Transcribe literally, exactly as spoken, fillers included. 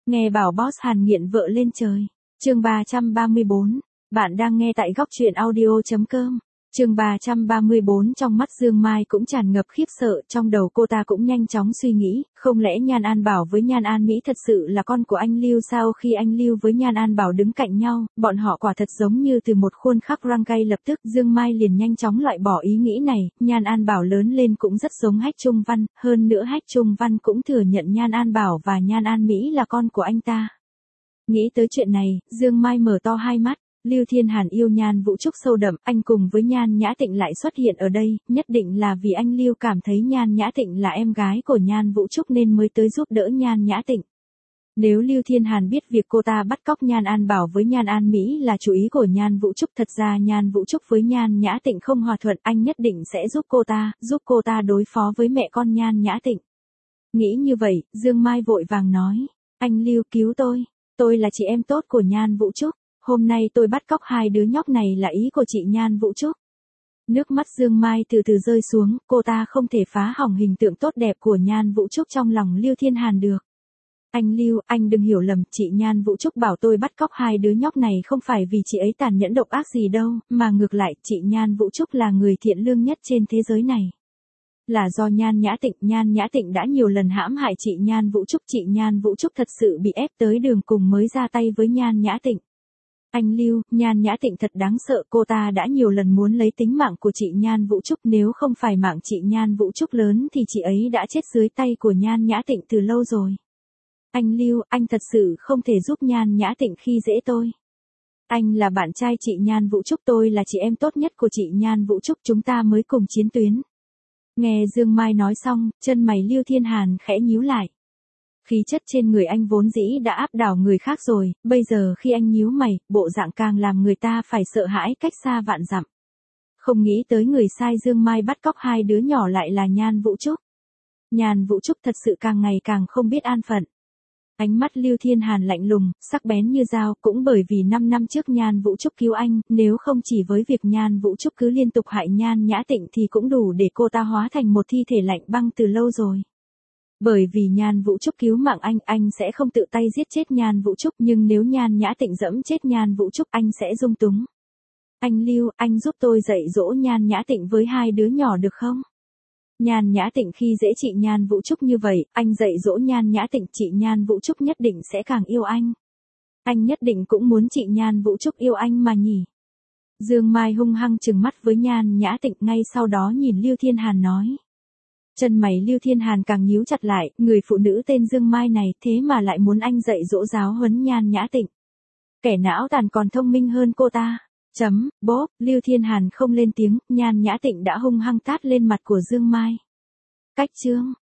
Nghe bảo boss Hàn nghiện vợ lên trời. Chương ba trăm ba mươi bốn. Bạn đang nghe tại góc truyện audio chấm com. Chương ba trăm ba mươi bốn. Trong mắt Dương Mai cũng tràn ngập khiếp sợ, trong đầu cô ta cũng nhanh chóng suy nghĩ, không lẽ Nhan An Bảo với Nhan An Mỹ thật sự là con của anh Lưu sao? Khi anh Lưu với Nhan An Bảo đứng cạnh nhau, bọn họ quả thật giống như từ một khuôn khắc răng gay. Lập tức Dương Mai liền nhanh chóng loại bỏ ý nghĩ này. Nhan An Bảo lớn lên cũng rất giống Hách Trung Văn, hơn nữa Hách Trung Văn cũng thừa nhận Nhan An Bảo và Nhan An Mỹ là con của anh ta. Nghĩ tới chuyện này, Dương Mai mở to hai mắt. Lưu Thiên Hàn yêu Nhan Vũ Trúc sâu đậm, anh cùng với Nhan Nhã Tịnh lại xuất hiện ở đây, nhất định là vì anh Lưu cảm thấy Nhan Nhã Tịnh là em gái của Nhan Vũ Trúc nên mới tới giúp đỡ Nhan Nhã Tịnh. Nếu Lưu Thiên Hàn biết việc cô ta bắt cóc Nhan An Bảo với Nhan An Mỹ là chủ ý của Nhan Vũ Trúc, thật ra Nhan Vũ Trúc với Nhan Nhã Tịnh không hòa thuận, anh nhất định sẽ giúp cô ta, giúp cô ta đối phó với mẹ con Nhan Nhã Tịnh. Nghĩ như vậy, Dương Mai vội vàng nói, anh Lưu cứu tôi, tôi là chị em tốt của Nhan Vũ Trúc. Hôm nay tôi bắt cóc hai đứa nhóc này là ý của chị Nhan Vũ Trúc. Nước mắt Dương Mai từ từ rơi xuống, cô ta không thể phá hỏng hình tượng tốt đẹp của Nhan Vũ Trúc trong lòng Lưu Thiên Hàn được. Anh Lưu, anh đừng hiểu lầm, chị Nhan Vũ Trúc bảo tôi bắt cóc hai đứa nhóc này không phải vì chị ấy tàn nhẫn độc ác gì đâu, mà ngược lại, chị Nhan Vũ Trúc là người thiện lương nhất trên thế giới này. Là do Nhan Nhã Tịnh, Nhan Nhã Tịnh đã nhiều lần hãm hại chị Nhan Vũ Trúc, chị Nhan Vũ Trúc thật sự bị ép tới đường cùng mới ra tay với Nhan Nhã Tịnh. Anh Lưu, Nhan Nhã Tịnh thật đáng sợ, cô ta đã nhiều lần muốn lấy tính mạng của chị Nhan Vũ Trúc, nếu không phải mạng chị Nhan Vũ Trúc lớn thì chị ấy đã chết dưới tay của Nhan Nhã Tịnh từ lâu rồi. Anh Lưu, anh thật sự không thể giúp Nhan Nhã Tịnh khi dễ tôi. Anh là bạn trai chị Nhan Vũ Trúc, tôi là chị em tốt nhất của chị Nhan Vũ Trúc, chúng ta mới cùng chiến tuyến. Nghe Dương Mai nói xong, chân mày Lưu Thiên Hàn khẽ nhíu lại. Khí chất trên người anh vốn dĩ đã áp đảo người khác rồi, bây giờ khi anh nhíu mày, bộ dạng càng làm người ta phải sợ hãi cách xa vạn dặm. Không nghĩ tới người sai Dương Mai bắt cóc hai đứa nhỏ lại là Nhan Vũ Trúc. Nhan Vũ Trúc thật sự càng ngày càng không biết an phận. Ánh mắt Lưu Thiên Hàn lạnh lùng, sắc bén như dao, cũng bởi vì năm năm trước Nhan Vũ Trúc cứu anh, nếu không chỉ với việc Nhan Vũ Trúc cứ liên tục hại Nhan Nhã Tịnh thì cũng đủ để cô ta hóa thành một thi thể lạnh băng từ lâu rồi. Bởi vì Nhan Vũ Trúc cứu mạng anh, anh sẽ không tự tay giết chết Nhan Vũ Trúc, nhưng nếu Nhan Nhã Tịnh dẫm chết Nhan Vũ Trúc anh sẽ dung túng. Anh Lưu, anh giúp tôi dạy dỗ Nhan Nhã Tịnh với hai đứa nhỏ được không? Nhan Nhã Tịnh khi dễ chị Nhan Vũ Trúc như vậy, anh dạy dỗ Nhan Nhã Tịnh, chị Nhan Vũ Trúc nhất định sẽ càng yêu anh. Anh nhất định cũng muốn chị Nhan Vũ Trúc yêu anh mà nhỉ. Dương Mai hung hăng trừng mắt với Nhan Nhã Tịnh, ngay sau đó nhìn Lưu Thiên Hàn nói. Chân mày Lưu Thiên Hàn càng nhíu chặt lại, người phụ nữ tên Dương Mai này thế mà lại muốn anh dạy dỗ giáo huấn Nhan Nhã Tịnh. Kẻ não tàn còn thông minh hơn cô ta. Chấm, bốp, Lưu Thiên Hàn không lên tiếng, Nhan Nhã Tịnh đã hung hăng tát lên mặt của Dương Mai. Cách chương.